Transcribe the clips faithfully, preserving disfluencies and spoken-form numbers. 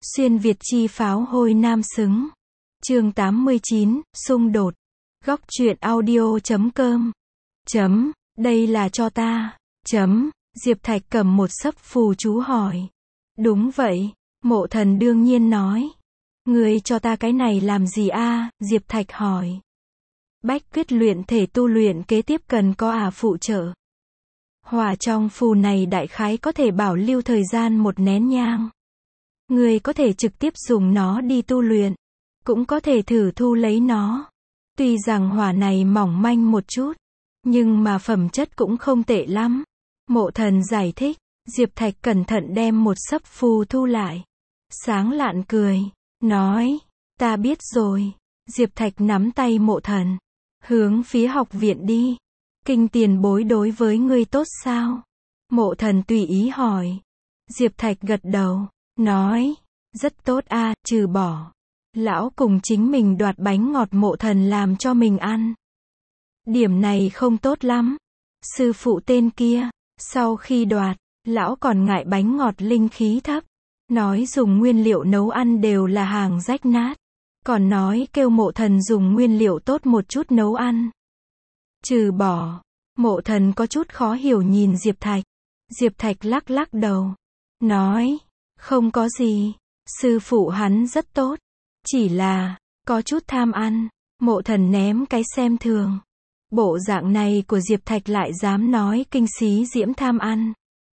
Xuyên Việt chi pháo hôi nam xứng. Chương tám mươi chín, xung đột. Góc truyện audio chấm com. Chấm, đây là cho ta. Chấm, Diệp Thạch cầm một sấp phù chú hỏi. Đúng vậy, Mộ Thần đương nhiên nói. Ngươi cho ta cái này làm gì a? Diệp Thạch hỏi. Bách quyết luyện thể tu luyện kế tiếp cần có ả phụ trợ. Hỏa trong phù này đại khái có thể bảo lưu thời gian một nén nhang. Ngươi có thể trực tiếp dùng nó đi tu luyện, cũng có thể thử thu lấy nó. Tuy rằng hỏa này mỏng manh một chút, nhưng mà phẩm chất cũng không tệ lắm. Mộ Thần giải thích. Diệp Thạch cẩn thận đem một sấp phù thu lại. Sáng lạn cười, nói, ta biết rồi. Diệp Thạch nắm tay Mộ Thần, hướng phía học viện đi. Kinh tiền bối đối với ngươi tốt sao? Mộ Thần tùy ý hỏi. Diệp Thạch gật đầu, nói, rất tốt a, trừ bỏ lão cùng chính mình đoạt bánh ngọt Mộ Thần làm cho mình ăn. Điểm này không tốt lắm. Sư phụ tên kia, sau khi đoạt, lão còn ngại bánh ngọt linh khí thấp. Nói dùng nguyên liệu nấu ăn đều là hàng rách nát. Còn nói kêu Mộ Thần dùng nguyên liệu tốt một chút nấu ăn. Trừ bỏ, Mộ Thần có chút khó hiểu nhìn Diệp Thạch. Diệp Thạch lắc lắc đầu, nói, không có gì, sư phụ hắn rất tốt. Chỉ là, có chút tham ăn. Mộ Thần ném cái xem thường. Bộ dạng này của Diệp Thạch lại dám nói kinh xí diễm tham ăn.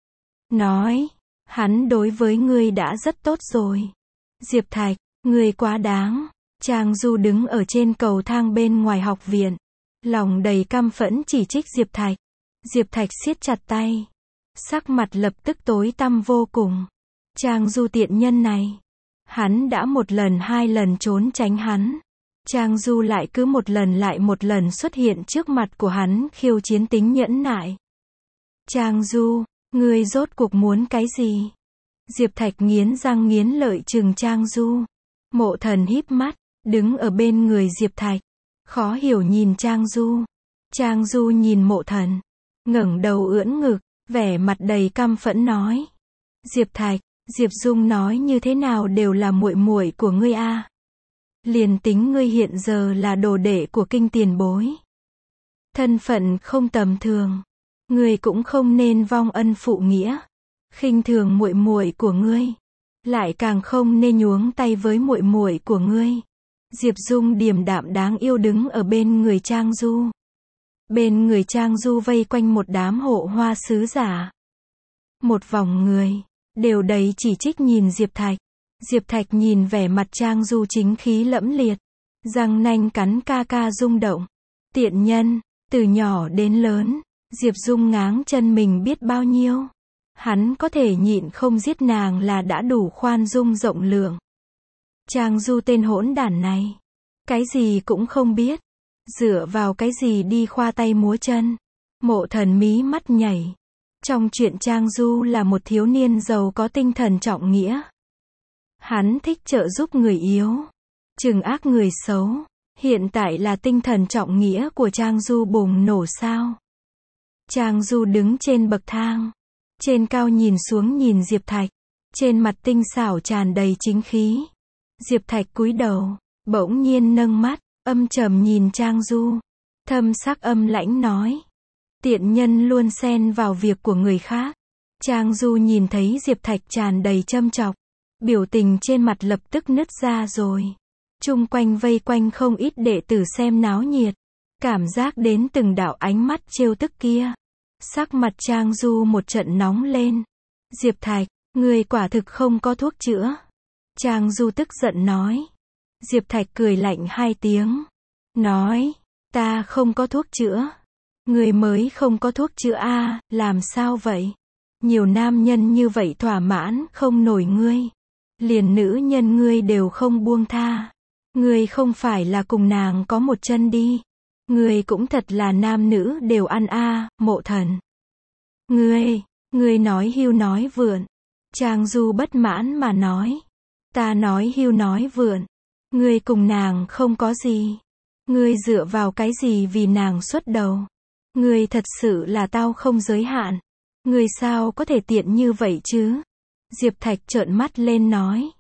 Nói, hắn đối với ngươi đã rất tốt rồi. Diệp Thạch, ngươi quá đáng. Trang Du đứng ở trên cầu thang bên ngoài học viện, lòng đầy căm phẫn chỉ trích Diệp Thạch. Diệp Thạch siết chặt tay, sắc mặt lập tức tối tăm vô cùng. Trang Du tiện nhân này, hắn đã một lần hai lần trốn tránh hắn. Trang Du lại cứ một lần lại một lần xuất hiện trước mặt của hắn khiêu chiến tính nhẫn nại. Trang Du, ngươi rốt cuộc muốn cái gì? Diệp Thạch nghiến răng nghiến lợi trừng Trang Du. Mộ Thần híp mắt, đứng ở bên người Diệp Thạch, khó hiểu nhìn Trang Du. Trang Du nhìn Mộ Thần, ngẩng đầu ưỡn ngực, vẻ mặt đầy căm phẫn nói. Diệp Thạch, Diệp Dung nói như thế nào đều là muội muội của ngươi a. Liền tính ngươi hiện giờ là đồ đệ của kinh tiền bối, thân phận không tầm thường, ngươi cũng không nên vong ân phụ nghĩa, khinh thường muội muội của ngươi, lại càng không nên nhuống tay với muội muội của ngươi. Diệp Dung điềm đạm đáng yêu đứng ở bên người Trang Du. Bên người Trang Du vây quanh một đám hộ hoa sứ giả. Một vòng người, đều đầy chỉ trích nhìn Diệp Thạch. Diệp Thạch nhìn vẻ mặt Trang Du chính khí lẫm liệt, răng nanh cắn ca ca rung động. Tiện nhân, từ nhỏ đến lớn, Diệp Dung ngáng chân mình biết bao nhiêu. Hắn có thể nhịn không giết nàng là đã đủ khoan dung rộng lượng. Trang Du tên hỗn đản này, cái gì cũng không biết, dựa vào cái gì đi khoa tay múa chân. Mộ Thần mí mắt nhảy. Trong chuyện Trang Du là một thiếu niên giàu có tinh thần trọng nghĩa. Hắn thích trợ giúp người yếu, trừng ác người xấu. Hiện tại là tinh thần trọng nghĩa của Trang Du bùng nổ sao? Trang Du đứng trên bậc thang, trên cao nhìn xuống nhìn Diệp Thạch, trên mặt tinh xảo tràn đầy chính khí. Diệp Thạch cúi đầu, bỗng nhiên nâng mắt, âm trầm nhìn Trang Du, thâm sắc âm lãnh nói. Tiện nhân luôn xen vào việc của người khác. Trang Du nhìn thấy Diệp Thạch tràn đầy châm chọc, biểu tình trên mặt lập tức nứt ra rồi. Chung quanh vây quanh không ít đệ tử xem náo nhiệt, cảm giác đến từng đạo ánh mắt trêu tức kia. Sắc mặt Trang Du một trận nóng lên. Diệp Thạch, ngươi quả thực không có thuốc chữa. Trang Du tức giận nói. Diệp Thạch cười lạnh hai tiếng, nói, ta không có thuốc chữa. Ngươi mới không có thuốc chữa a, làm sao vậy? Nhiều nam nhân như vậy thỏa mãn không nổi ngươi. Liền nữ nhân ngươi đều không buông tha. Ngươi không phải là cùng nàng có một chân đi. Ngươi cũng thật là nam nữ đều ăn a, Mộ Thần. Ngươi, ngươi nói hưu nói vượn. Trang Du bất mãn mà nói. Ta nói hưu nói vượn. Ngươi cùng nàng không có gì. Ngươi dựa vào cái gì vì nàng xuất đầu? Ngươi thật sự là tao không giới hạn. Ngươi sao có thể tiện như vậy chứ? Diệp Thạch trợn mắt lên nói.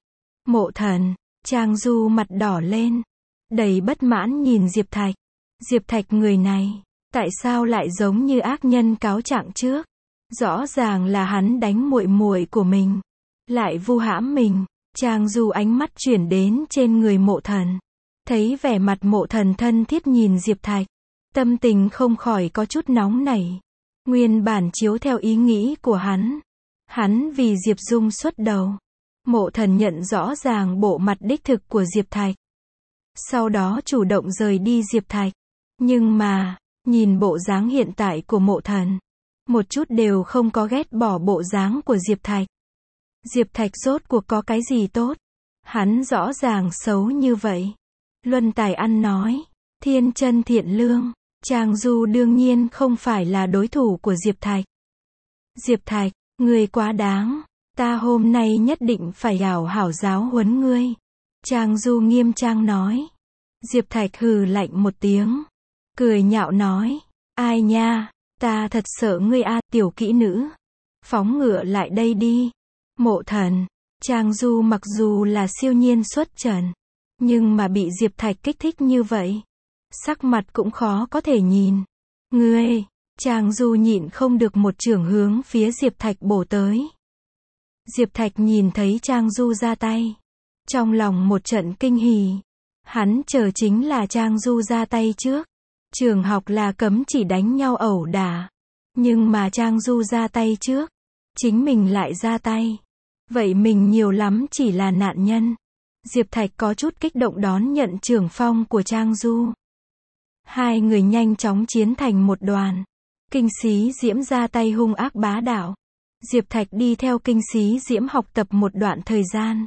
Mộ Thần, Trang Du mặt đỏ lên, đầy bất mãn nhìn Diệp Thạch. Diệp Thạch người này, tại sao lại giống như ác nhân cáo trạng trước? Rõ ràng là hắn đánh muội muội của mình, lại vu hãm mình. Trang Du ánh mắt chuyển đến trên người Mộ Thần, thấy vẻ mặt Mộ Thần thân thiết nhìn Diệp Thạch, tâm tình không khỏi có chút nóng nảy. Nguyên bản chiếu theo ý nghĩ của hắn, hắn vì Diệp Dung xuất đầu. Mộ Thần nhận rõ ràng bộ mặt đích thực của Diệp Thạch, sau đó chủ động rời đi Diệp Thạch. Nhưng mà, nhìn bộ dáng hiện tại của Mộ Thần, một chút đều không có ghét bỏ bộ dáng của Diệp Thạch. Diệp Thạch rốt cuộc có cái gì tốt? Hắn rõ ràng xấu như vậy. Luân Tài ăn nói, thiên chân thiện lương, Trang Du đương nhiên không phải là đối thủ của Diệp Thạch. Diệp Thạch, ngươi quá đáng, ta hôm nay nhất định phải hảo hảo giáo huấn ngươi. Trang Du nghiêm trang nói. Diệp Thạch hừ lạnh một tiếng, cười nhạo nói, ai nha, ta thật sợ ngươi a, tiểu kỹ nữ. Phóng ngựa lại đây đi. Mộ Thần, Trang Du mặc dù là siêu nhiên xuất trần, nhưng mà bị Diệp Thạch kích thích như vậy, sắc mặt cũng khó có thể nhìn. Ngươi, Trang Du nhịn không được một chưởng hướng phía Diệp Thạch bổ tới. Diệp Thạch nhìn thấy Trang Du ra tay, trong lòng một trận kinh hỉ. Hắn chờ chính là Trang Du ra tay trước. Trường học là cấm chỉ đánh nhau ẩu đả, nhưng mà Trang Du ra tay trước, chính mình lại ra tay. Vậy mình nhiều lắm chỉ là nạn nhân. Diệp Thạch có chút kích động đón nhận trưởng phong của Trang Du. Hai người nhanh chóng chiến thành một đoàn. Kinh Xí Diễm ra tay hung ác bá đạo. Diệp Thạch đi theo Kinh Xí Diễm học tập một đoạn thời gian.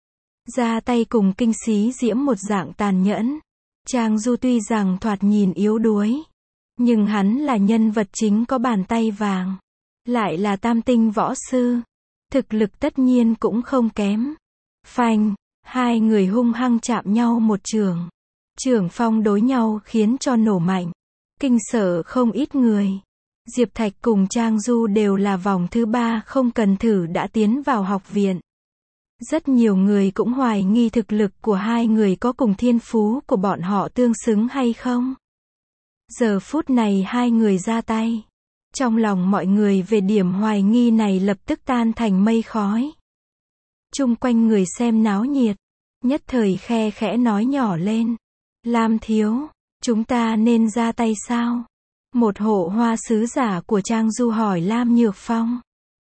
Ra tay cùng Kinh Xí Diễm một dạng tàn nhẫn. Trang Du tuy rằng thoạt nhìn yếu đuối, nhưng hắn là nhân vật chính có bàn tay vàng, lại là tam tinh võ sư, thực lực tất nhiên cũng không kém. Phanh, hai người hung hăng chạm nhau một trường. Trường phong đối nhau khiến cho nổ mạnh, kinh sợ không ít người. Diệp Thạch cùng Trang Du đều là vòng thứ ba không cần thử đã tiến vào học viện. Rất nhiều người cũng hoài nghi thực lực của hai người có cùng thiên phú của bọn họ tương xứng hay không. Giờ phút này hai người ra tay, trong lòng mọi người về điểm hoài nghi này lập tức tan thành mây khói. Chung quanh người xem náo nhiệt, nhất thời khe khẽ nói nhỏ lên. Lam thiếu, chúng ta nên ra tay sao? Một hộ hoa sứ giả của Trang Du hỏi Lam Nhược Phong.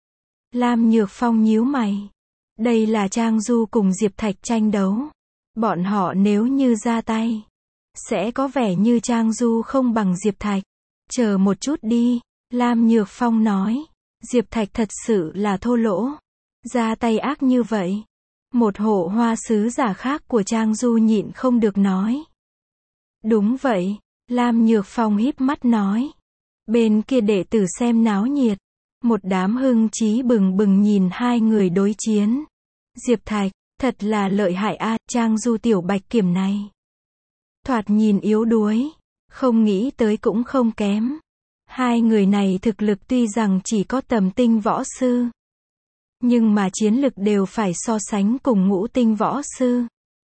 Lam Nhược Phong nhíu mày. Đây là Trang Du cùng Diệp Thạch tranh đấu. Bọn họ nếu như ra tay, sẽ có vẻ như Trang Du không bằng Diệp Thạch. Chờ một chút đi, Lam Nhược Phong nói. Diệp Thạch thật sự là thô lỗ, ra tay ác như vậy. Một hộ hoa sứ giả khác của Trang Du nhịn không được nói. Đúng vậy, Lam Nhược Phong híp mắt nói. Bên kia đệ tử xem náo nhiệt, một đám hưng chí bừng bừng nhìn hai người đối chiến. Diệp Thạch, thật là lợi hại a, Trang Du tiểu bạch kiểm này. Thoạt nhìn yếu đuối, không nghĩ tới cũng không kém. Hai người này thực lực tuy rằng chỉ có tầm tinh võ sư, nhưng mà chiến lực đều phải so sánh cùng ngũ tinh võ sư.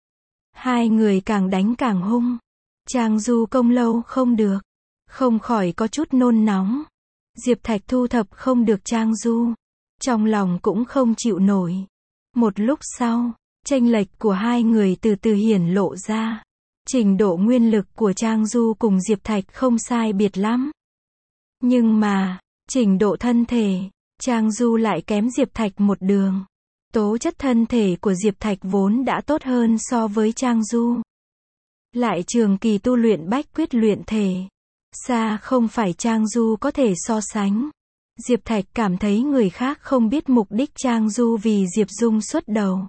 Hai người càng đánh càng hung. Trang Du công lâu không được, không khỏi có chút nôn nóng. Diệp Thạch thu thập không được Trang Du, trong lòng cũng không chịu nổi. Một lúc sau, chênh lệch của hai người từ từ hiển lộ ra. Trình độ nguyên lực của Trang Du cùng Diệp Thạch không sai biệt lắm. Nhưng mà, trình độ thân thể, Trang Du lại kém Diệp Thạch một đường. Tố chất thân thể của Diệp Thạch vốn đã tốt hơn so với Trang Du. Lại trường kỳ tu luyện bách quyết luyện thể, xa không phải Trang Du có thể so sánh. Diệp Thạch cảm thấy người khác không biết mục đích Trang Du vì Diệp Dung xuất đầu.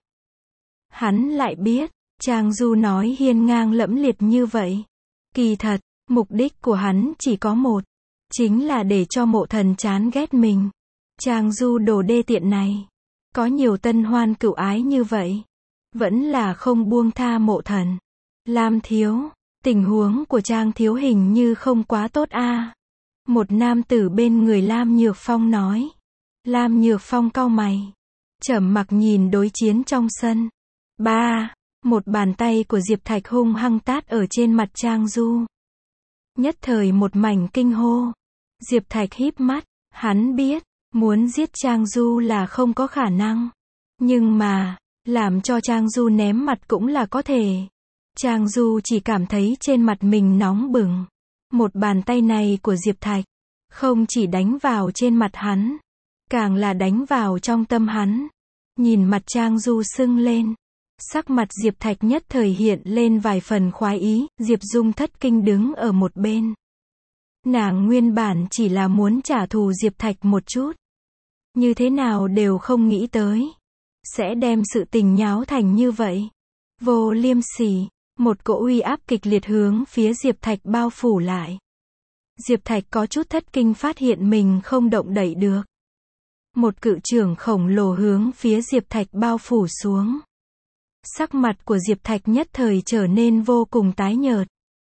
Hắn lại biết, Trang Du nói hiên ngang lẫm liệt như vậy. Kỳ thật, mục đích của hắn chỉ có một, chính là để cho Mộ Thần chán ghét mình. Trang Du đồ đê tiện này, có nhiều tân hoan cửu ái như vậy, vẫn là không buông tha Mộ Thần. Lam thiếu, tình huống của Trang thiếu hình như không quá tốt a. Một nam tử bên người Lam Nhược Phong nói. Lam Nhược Phong cau mày, trầm mặc nhìn đối chiến trong sân. Ba, một bàn tay của Diệp Thạch hung hăng tát ở trên mặt Trang Du. Nhất thời một mảnh kinh hô. Diệp Thạch híp mắt, hắn biết, muốn giết Trang Du là không có khả năng. Nhưng mà, làm cho Trang Du ném mặt cũng là có thể. Trang Du chỉ cảm thấy trên mặt mình nóng bừng. Một bàn tay này của Diệp Thạch, không chỉ đánh vào trên mặt hắn, càng là đánh vào trong tâm hắn. Nhìn mặt Trang Du sưng lên, sắc mặt Diệp Thạch nhất thời hiện lên vài phần khoái ý. Diệp Dung thất kinh đứng ở một bên. Nàng nguyên bản chỉ là muốn trả thù Diệp Thạch một chút. Như thế nào đều không nghĩ tới. Sẽ đem sự tình nháo thành như vậy. Vô liêm sỉ, một cỗ uy áp kịch liệt hướng phía Diệp Thạch bao phủ lại. Diệp Thạch có chút thất kinh phát hiện mình không động đậy được. Một cự chưởng khổng lồ hướng phía Diệp Thạch bao phủ xuống. Sắc mặt của Diệp Thạch nhất thời trở nên vô cùng tái nhợt.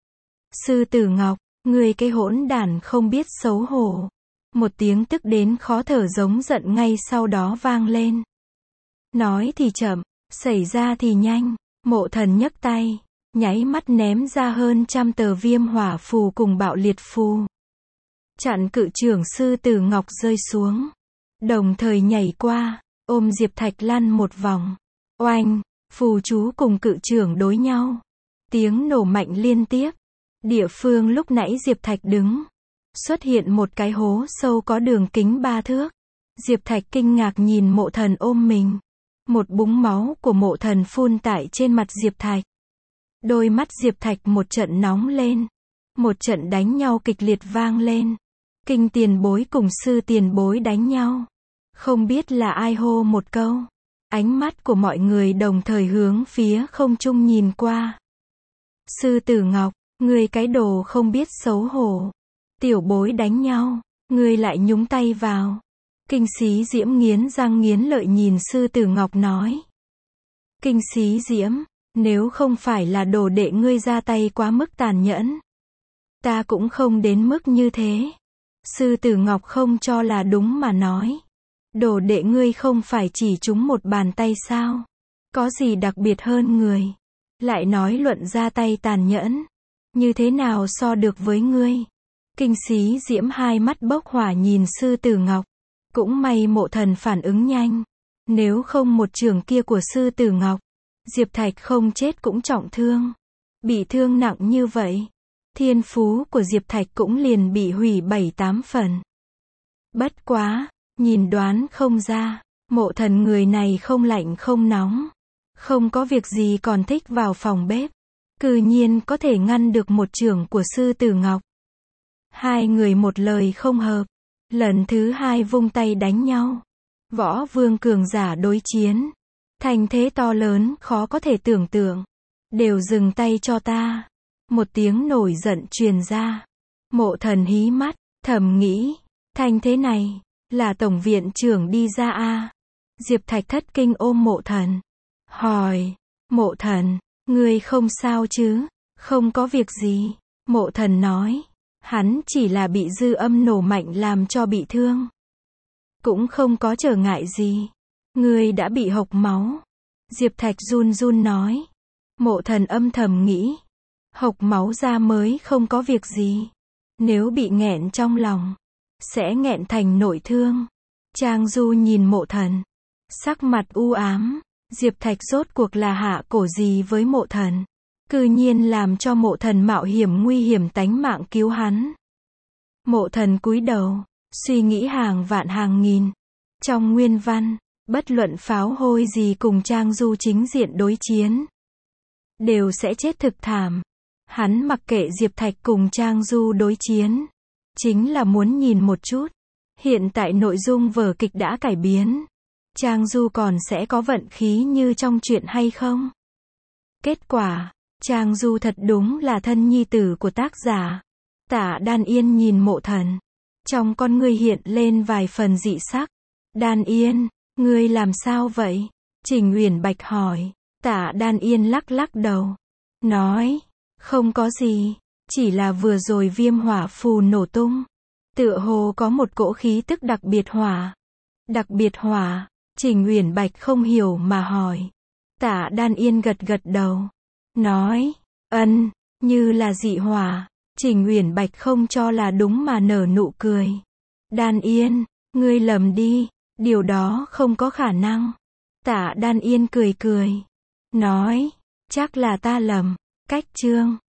Sư Tử Ngọc, ngươi cái hỗn đản không biết xấu hổ. Một tiếng tức đến khó thở giống giận ngay sau đó vang lên. Nói thì chậm, xảy ra thì nhanh. Mộ Thần nhấc tay, nháy mắt ném ra hơn trăm tờ viêm hỏa phù cùng bạo liệt phù. Chặn cự chưởng Sư Tử Ngọc rơi xuống. Đồng thời nhảy qua, ôm Diệp Thạch lăn một vòng. Oanh, phù chú cùng cự chưởng đối nhau. Tiếng nổ mạnh liên tiếp. Địa phương lúc nãy Diệp Thạch đứng, xuất hiện một cái hố sâu có đường kính ba thước. Diệp Thạch kinh ngạc nhìn Mộ Thần ôm mình. Một búng máu của Mộ Thần phun tại trên mặt Diệp Thạch. Đôi mắt Diệp Thạch một trận nóng lên. Một trận đánh nhau kịch liệt vang lên. Kinh tiền bối cùng sư tiền bối đánh nhau. Không biết là ai hô một câu. Ánh mắt của mọi người đồng thời hướng phía không trung nhìn qua. Sư Tử Ngọc, ngươi cái đồ không biết xấu hổ. Tiểu bối đánh nhau, ngươi lại nhúng tay vào. Kinh Xí Diễm nghiến răng nghiến lợi nhìn Sư Tử Ngọc nói. Kinh Xí Diễm, nếu không phải là đồ đệ ngươi ra tay quá mức tàn nhẫn, ta cũng không đến mức như thế. Sư Tử Ngọc không cho là đúng mà nói. Đồ đệ ngươi không phải chỉ trúng một bàn tay sao? Có gì đặc biệt hơn người? Lại nói luận ra tay tàn nhẫn. Như thế nào so được với ngươi? Kinh Xí Diễm hai mắt bốc hỏa nhìn Sư Tử Ngọc. Cũng may Mộ Thần phản ứng nhanh. Nếu không một trường kia của Sư Tử Ngọc, Diệp Thạch không chết cũng trọng thương. Bị thương nặng như vậy, thiên phú của Diệp Thạch cũng liền bị hủy bảy tám phần. Bất quá, nhìn đoán không ra, Mộ Thần người này không lạnh không nóng. Không có việc gì còn thích vào phòng bếp. Cư nhiên có thể ngăn được một chưởng của Sư Tử Ngọc. Hai người một lời không hợp. Lần thứ hai vung tay đánh nhau. Võ vương cường giả đối chiến. Thành thế to lớn khó có thể tưởng tượng. Đều dừng tay cho ta. Một tiếng nổi giận truyền ra. Mộ Thần hí mắt, thầm nghĩ. Thành thế này, là tổng viện trưởng đi ra a? Diệp Thạch thất kinh ôm Mộ Thần. Hỏi, Mộ Thần, ngươi không sao chứ? Không có việc gì. Mộ Thần nói. Hắn chỉ là bị dư âm nổ mạnh làm cho bị thương. Cũng không có trở ngại gì. Ngươi đã bị hộc máu. Diệp Thạch run run nói. Mộ Thần âm thầm nghĩ. Hộc máu ra mới không có việc gì. Nếu bị nghẹn trong lòng, sẽ nghẹn thành nội thương. Trang Du nhìn Mộ Thần. Sắc mặt u ám. Diệp Thạch rốt cuộc là hạ cổ gì với Mộ Thần. Cư nhiên làm cho Mộ Thần mạo hiểm nguy hiểm tánh mạng cứu hắn. Mộ Thần cúi đầu, suy nghĩ hàng vạn hàng nghìn. Trong nguyên văn, bất luận pháo hôi gì cùng Trang Du chính diện đối chiến, đều sẽ chết thực thảm. Hắn mặc kệ Diệp Thạch cùng Trang Du đối chiến, chính là muốn nhìn một chút. Hiện tại nội dung vở kịch đã cải biến. Trang Du còn sẽ có vận khí như trong truyện hay không? Kết quả, Trang Du thật đúng là thân nhi tử của tác giả. Tả Đan Yên nhìn Mộ Thần. Trong con ngươi hiện lên vài phần dị sắc. Đan Yên, ngươi làm sao vậy? Trình Uyển Bạch hỏi. Tả Đan Yên lắc lắc đầu. Nói, không có gì. Chỉ là vừa rồi viêm hỏa phù nổ tung. Tựa hồ có một cỗ khí tức đặc biệt hỏa. Đặc biệt hỏa. Trình Uyển Bạch không hiểu mà hỏi. Tạ Đan Yên gật gật đầu. Nói, ân, như là dị hỏa. Trình Uyển Bạch không cho là đúng mà nở nụ cười. Đan Yên, ngươi lầm đi, điều đó không có khả năng. Tạ Đan Yên cười cười. Nói, chắc là ta lầm. Cách chương